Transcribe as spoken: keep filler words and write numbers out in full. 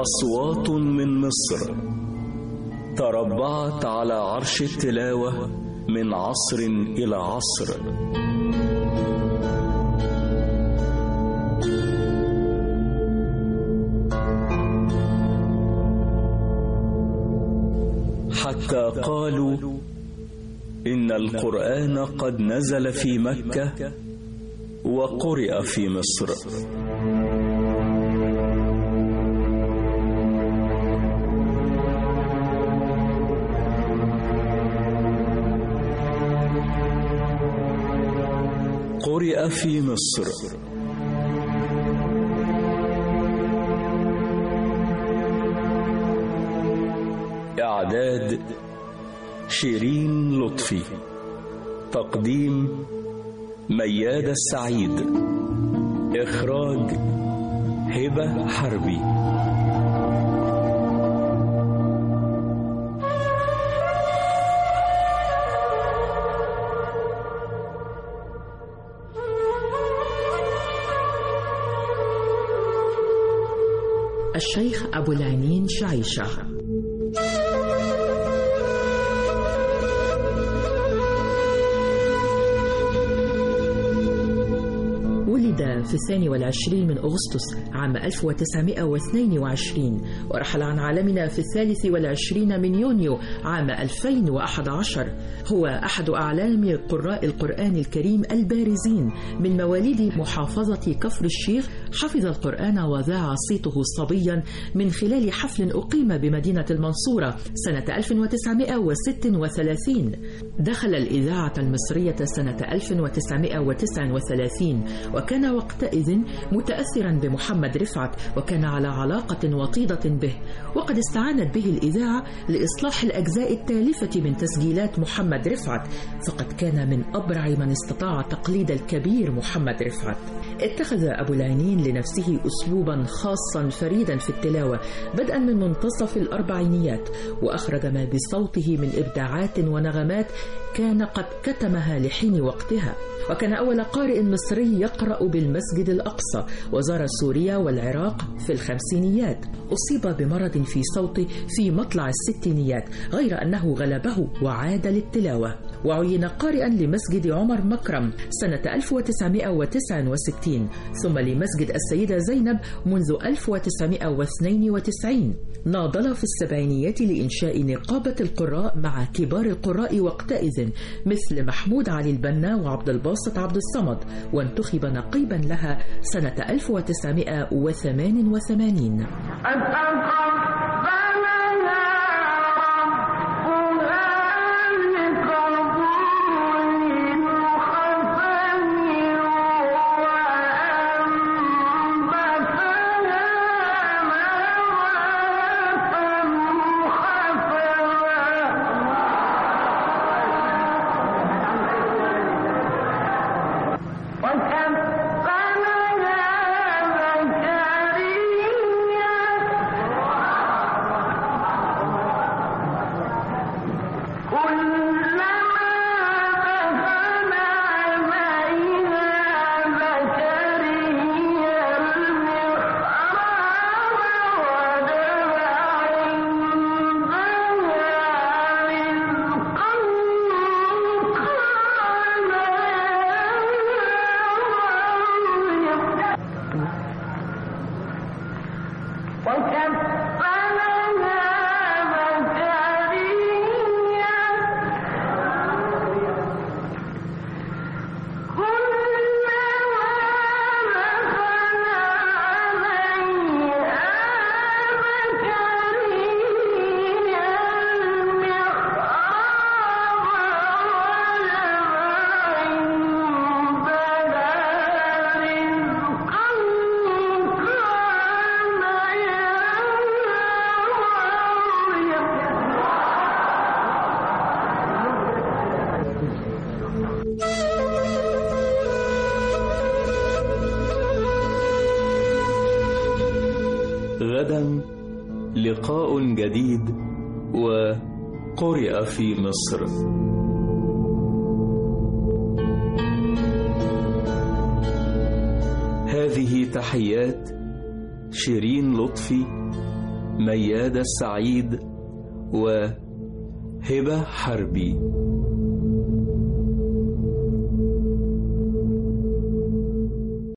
أصوات من مصر تربعت على عرش التلاوة من عصر إلى عصر. حتى قالوا إن القرآن قد نزل في مكة وقرئ في مصر. قرئ في مصر. إعداد شيرين لطفي. تقديم ميادة السعيد. إخراج هبة حربي. الشيخ أبو العنين شعيشة. ولد في الثاني والعشرين من أغسطس عام ألف وتسعمائة واثنين وعشرين، ورحل عن عالمنا في الثالث والعشرين من يونيو عام ألفين وأحد عشر. هو أحد أعلام قراء القرآن الكريم البارزين من مواليد محافظة كفر الشيخ. حفظ القرآن وذاع صيته صبيا من خلال حفل أقيم بمدينة المنصورة سنة ألف وتسعمائة وستة وثلاثين. دخل الإذاعة المصرية سنة ألف وتسعمائة وتسعة وثلاثين، وكان وقتئذ متأثرا بمحمد رفعت، وكان على علاقة وطيدة به، وقد استعانت به الإذاعة لإصلاح الأجزاء التالفة من تسجيلات محمد رفعت، فقد كان من أبرع من استطاع تقليد الكبير محمد رفعت. اتخذ أبو العنين لنفسه أسلوبا خاصا فريدا في التلاوة بدءا من منتصف الأربعينيات، وأخرج ما بصوته من إبداعات ونغمات كان قد كتمها لحين وقتها. وكان أول قارئ مصري يقرأ بالمسجد الأقصى، وزار سوريا والعراق في الخمسينيات. أصيب بمرض في صوته في مطلع الستينيات، غير أنه غلبه وعاد للتلاوة، وعين قارئا لمسجد عمر مكرم سنة ألف وتسعمائة وتسعة وستين، ثم لمسجد السيدة زينب منذ ألف وتسعمائة واثنين وتسعين. ناضل في السبعينيات لإنشاء نقابة القراء مع كبار القراء وقتئذ مثل محمود علي البنا وعبد الباسط عبد الصمد، وانتخب نقيبا لها سنة ألف وتسعمائة وثمانية وثمانين. غدا لقاء جديد وقرئ في مصر. هذه تحيات شيرين لطفي ميادة السعيد وهبة حربي.